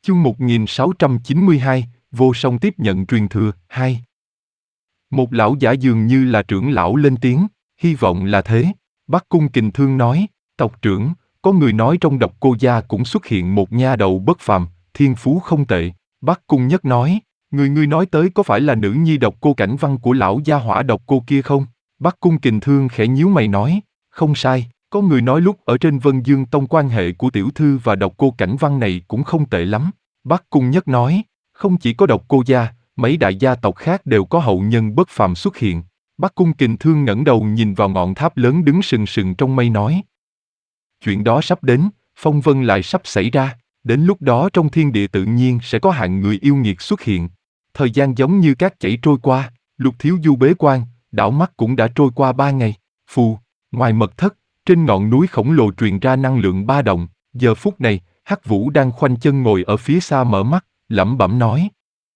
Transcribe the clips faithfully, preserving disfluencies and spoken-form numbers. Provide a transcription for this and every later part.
Chương một nghìn sáu trăm chín mươi hai, Vô Song tiếp nhận truyền thừa, hai. Một lão giả dường như là trưởng lão lên tiếng, hy vọng là thế. Bắc Cung Kình Thương nói, tộc trưởng, có người nói trong Độc Cô gia cũng xuất hiện một nha đầu bất phàm, thiên phú không tệ. Bắc Cung Nhất nói, người ngươi nói tới có phải là nữ nhi Độc Cô Cảnh Văn của lão gia hỏa Độc Cô kia không? Bắc Cung Kình Thương khẽ nhíu mày nói, không sai, có người nói lúc ở trên Vân Dương Tông quan hệ của tiểu thư và Độc Cô Cảnh Văn này cũng không tệ lắm. Bắc Cung Nhất nói, không chỉ có Độc Cô gia, mấy đại gia tộc khác đều có hậu nhân bất phàm xuất hiện. Bắc Cung Kình Thương ngẩng đầu nhìn vào ngọn tháp lớn đứng sừng sừng trong mây nói, chuyện đó sắp đến, phong vân lại sắp xảy ra, đến lúc đó trong thiên địa tự nhiên sẽ có hạng người yêu nghiệt xuất hiện. Thời gian giống như cát chảy trôi qua, Lục Thiếu Du bế quan, đảo mắt cũng đã trôi qua ba ngày. Phù, ngoài mật thất, trên ngọn núi khổng lồ truyền ra năng lượng ba động. Giờ phút này, Hắc Vũ đang khoanh chân ngồi ở phía xa mở mắt, lẩm bẩm nói,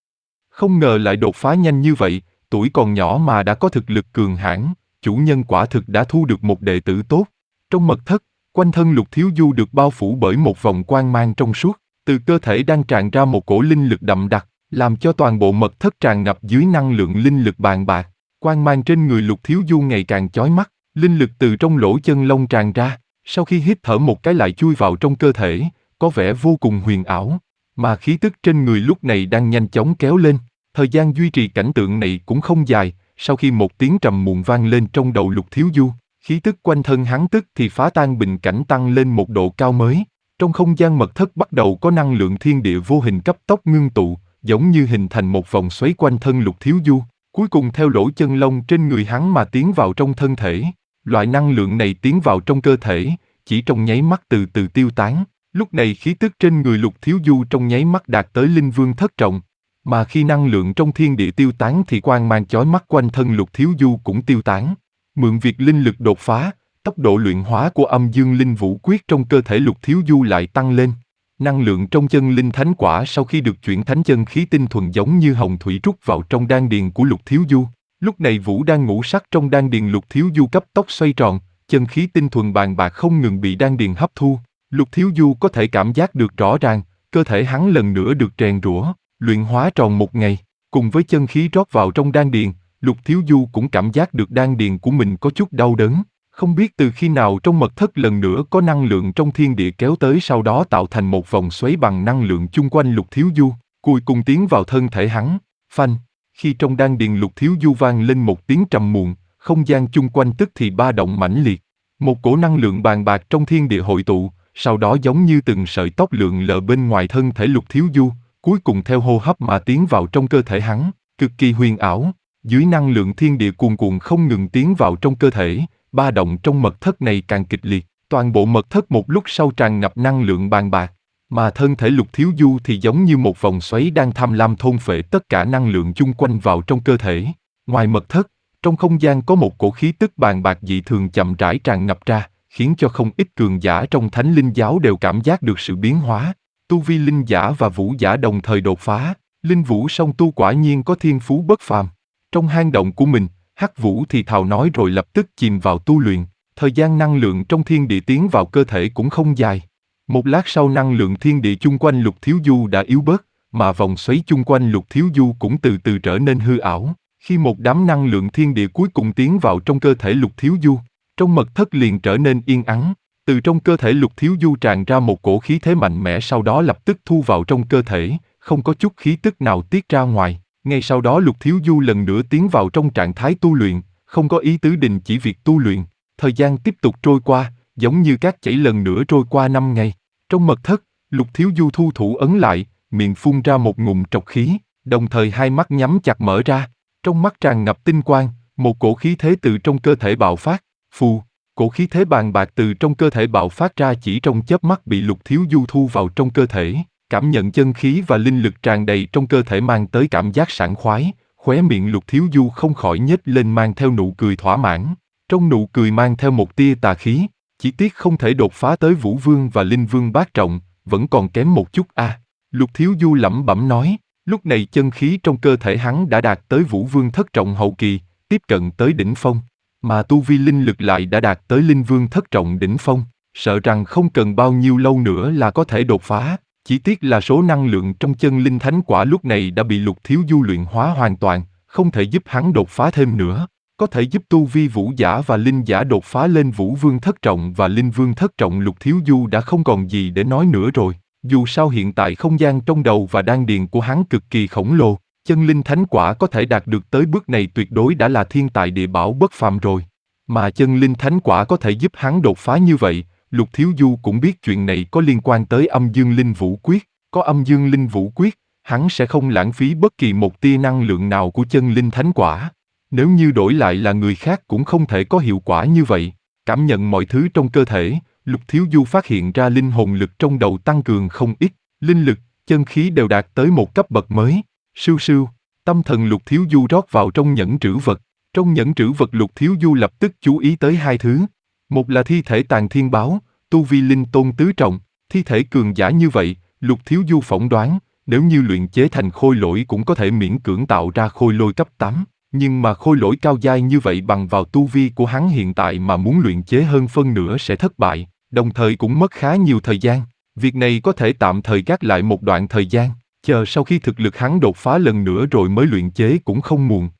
không ngờ lại đột phá nhanh như vậy, tuổi còn nhỏ mà đã có thực lực cường hãn, chủ nhân quả thực đã thu được một đệ tử tốt. Trong mật thất, quanh thân Lục Thiếu Du được bao phủ bởi một vòng quang mang trong suốt, từ cơ thể đang tràn ra một cổ linh lực đậm đặc, làm cho toàn bộ mật thất tràn ngập dưới năng lượng linh lực bàn bạc. Quang mang trên người Lục Thiếu Du ngày càng chói mắt, linh lực từ trong lỗ chân lông tràn ra, sau khi hít thở một cái lại chui vào trong cơ thể, có vẻ vô cùng huyền ảo, mà khí tức trên người lúc này đang nhanh chóng kéo lên. Thời gian duy trì cảnh tượng này cũng không dài, sau khi một tiếng trầm muộn vang lên trong đầu Lục Thiếu Du, khí tức quanh thân hắn tức thì phá tan bình cảnh tăng lên một độ cao mới. Trong không gian mật thất bắt đầu có năng lượng thiên địa vô hình cấp tốc ngưng tụ, giống như hình thành một vòng xoáy quanh thân Lục Thiếu Du, cuối cùng theo lỗ chân lông trên người hắn mà tiến vào trong thân thể. Loại năng lượng này tiến vào trong cơ thể, chỉ trong nháy mắt từ từ tiêu tán. Lúc này khí tức trên người Lục Thiếu Du trong nháy mắt đạt tới linh vương thất trọng. Mà khi năng lượng trong thiên địa tiêu tán thì quang mang chói mắt quanh thân Lục Thiếu Du cũng tiêu tán. Mượn việc linh lực đột phá, tốc độ luyện hóa của âm dương linh vũ quyết trong cơ thể Lục Thiếu Du lại tăng lên. Năng lượng trong chân linh thánh quả sau khi được chuyển thánh chân khí tinh thuần giống như hồng thủy trút vào trong đan điền của Lục Thiếu Du. Lúc này vũ đan ngũ sắc trong đan điền Lục Thiếu Du cấp tốc xoay tròn, chân khí tinh thuần bàn bạc không ngừng bị đan điền hấp thu. Lục Thiếu Du có thể cảm giác được rõ ràng, cơ thể hắn lần nữa được rèn rũa, luyện hóa tròn một ngày. Cùng với chân khí rót vào trong đan điền, Lục Thiếu Du cũng cảm giác được đan điền của mình có chút đau đớn. Không biết từ khi nào trong mật thất lần nữa có năng lượng trong thiên địa kéo tới, sau đó tạo thành một vòng xoáy bằng năng lượng chung quanh Lục Thiếu Du, cuối cùng tiến vào thân thể hắn. Phanh, khi trong đan điền Lục Thiếu Du vang lên một tiếng trầm muộn, không gian chung quanh tức thì ba động mãnh liệt. Một cổ năng lượng bàn bạc trong thiên địa hội tụ, sau đó giống như từng sợi tóc lượn lờ bên ngoài thân thể Lục Thiếu Du, cuối cùng theo hô hấp mà tiến vào trong cơ thể hắn, cực kỳ huyền ảo. Dưới năng lượng thiên địa cuồn cuộn không ngừng tiến vào trong cơ thể, ba động trong mật thất này càng kịch liệt, toàn bộ mật thất một lúc sau tràn ngập năng lượng bàn bạc, mà thân thể Lục Thiếu Du thì giống như một vòng xoáy đang tham lam thôn phệ tất cả năng lượng chung quanh vào trong cơ thể. Ngoài mật thất, trong không gian có một cổ khí tức bàn bạc dị thường chậm rãi tràn ngập ra, khiến cho không ít cường giả trong Thánh Linh giáo đều cảm giác được sự biến hóa. Tu vi linh giả và vũ giả đồng thời đột phá, linh vũ song tu quả nhiên có thiên phú bất phàm. Trong hang động của mình, Hắc Vũ thì thào nói rồi lập tức chìm vào tu luyện. Thời gian năng lượng trong thiên địa tiến vào cơ thể cũng không dài. Một lát sau năng lượng thiên địa chung quanh Lục Thiếu Du đã yếu bớt, mà vòng xoáy chung quanh Lục Thiếu Du cũng từ từ trở nên hư ảo. Khi một đám năng lượng thiên địa cuối cùng tiến vào trong cơ thể Lục Thiếu Du, trong mật thất liền trở nên yên ắng. Từ trong cơ thể Lục Thiếu Du tràn ra một cổ khí thế mạnh mẽ, sau đó lập tức thu vào trong cơ thể, không có chút khí tức nào tiết ra ngoài. Ngay sau đó Lục Thiếu Du lần nữa tiến vào trong trạng thái tu luyện, không có ý tứ đình chỉ việc tu luyện. Thời gian tiếp tục trôi qua, giống như cát chảy lần nữa trôi qua năm ngày. Trong mật thất, Lục Thiếu Du thu thủ ấn lại, miệng phun ra một ngụm trọc khí, đồng thời hai mắt nhắm chặt mở ra. Trong mắt tràn ngập tinh quang, một cổ khí thế từ trong cơ thể bạo phát. Phù, cổ khí thế bàn bạc từ trong cơ thể bạo phát ra chỉ trong chớp mắt bị Lục Thiếu Du thu vào trong cơ thể. Cảm nhận chân khí và linh lực tràn đầy trong cơ thể mang tới cảm giác sảng khoái, khóe miệng Lục Thiếu Du không khỏi nhếch lên mang theo nụ cười thỏa mãn. Trong nụ cười mang theo một tia tà khí, chỉ tiếc không thể đột phá tới Vũ Vương và Linh Vương bát trọng, vẫn còn kém một chút a. À. Lục Thiếu Du lẩm bẩm nói, lúc này chân khí trong cơ thể hắn đã đạt tới Vũ Vương thất trọng hậu kỳ, tiếp cận tới đỉnh phong, mà tu vi linh lực lại đã đạt tới Linh Vương thất trọng đỉnh phong, sợ rằng không cần bao nhiêu lâu nữa là có thể đột phá. Chỉ tiếc là số năng lượng trong chân linh thánh quả lúc này đã bị Lục Thiếu Du luyện hóa hoàn toàn, không thể giúp hắn đột phá thêm nữa. Có thể giúp tu vi vũ giả và linh giả đột phá lên vũ vương thất trọng và linh vương thất trọng. Lục Thiếu Du đã không còn gì để nói nữa rồi. Dù sao hiện tại không gian trong đầu và đan điền của hắn cực kỳ khổng lồ, chân linh thánh quả có thể đạt được tới bước này tuyệt đối đã là thiên tài địa bảo bất phàm rồi. Mà chân linh thánh quả có thể giúp hắn đột phá như vậy, Lục Thiếu Du cũng biết chuyện này có liên quan tới âm dương linh vũ quyết. Có âm dương linh vũ quyết, hắn sẽ không lãng phí bất kỳ một tia năng lượng nào của chân linh thánh quả. Nếu như đổi lại là người khác cũng không thể có hiệu quả như vậy. Cảm nhận mọi thứ trong cơ thể, Lục Thiếu Du phát hiện ra linh hồn lực trong đầu tăng cường không ít, linh lực, chân khí đều đạt tới một cấp bậc mới. Sưu sưu, tâm thần Lục Thiếu Du rót vào trong nhẫn trữ vật. Trong nhẫn trữ vật Lục Thiếu Du lập tức chú ý tới hai thứ. Một là thi thể tàn thiên báo, tu vi linh tôn tứ trọng, thi thể cường giả như vậy, Lục Thiếu Du phỏng đoán, nếu như luyện chế thành khôi lỗi cũng có thể miễn cưỡng tạo ra khôi lôi cấp tám. Nhưng mà khôi lỗi cao giai như vậy bằng vào tu vi của hắn hiện tại mà muốn luyện chế hơn phân nửa sẽ thất bại, đồng thời cũng mất khá nhiều thời gian. Việc này có thể tạm thời gác lại một đoạn thời gian, chờ sau khi thực lực hắn đột phá lần nữa rồi mới luyện chế cũng không muộn.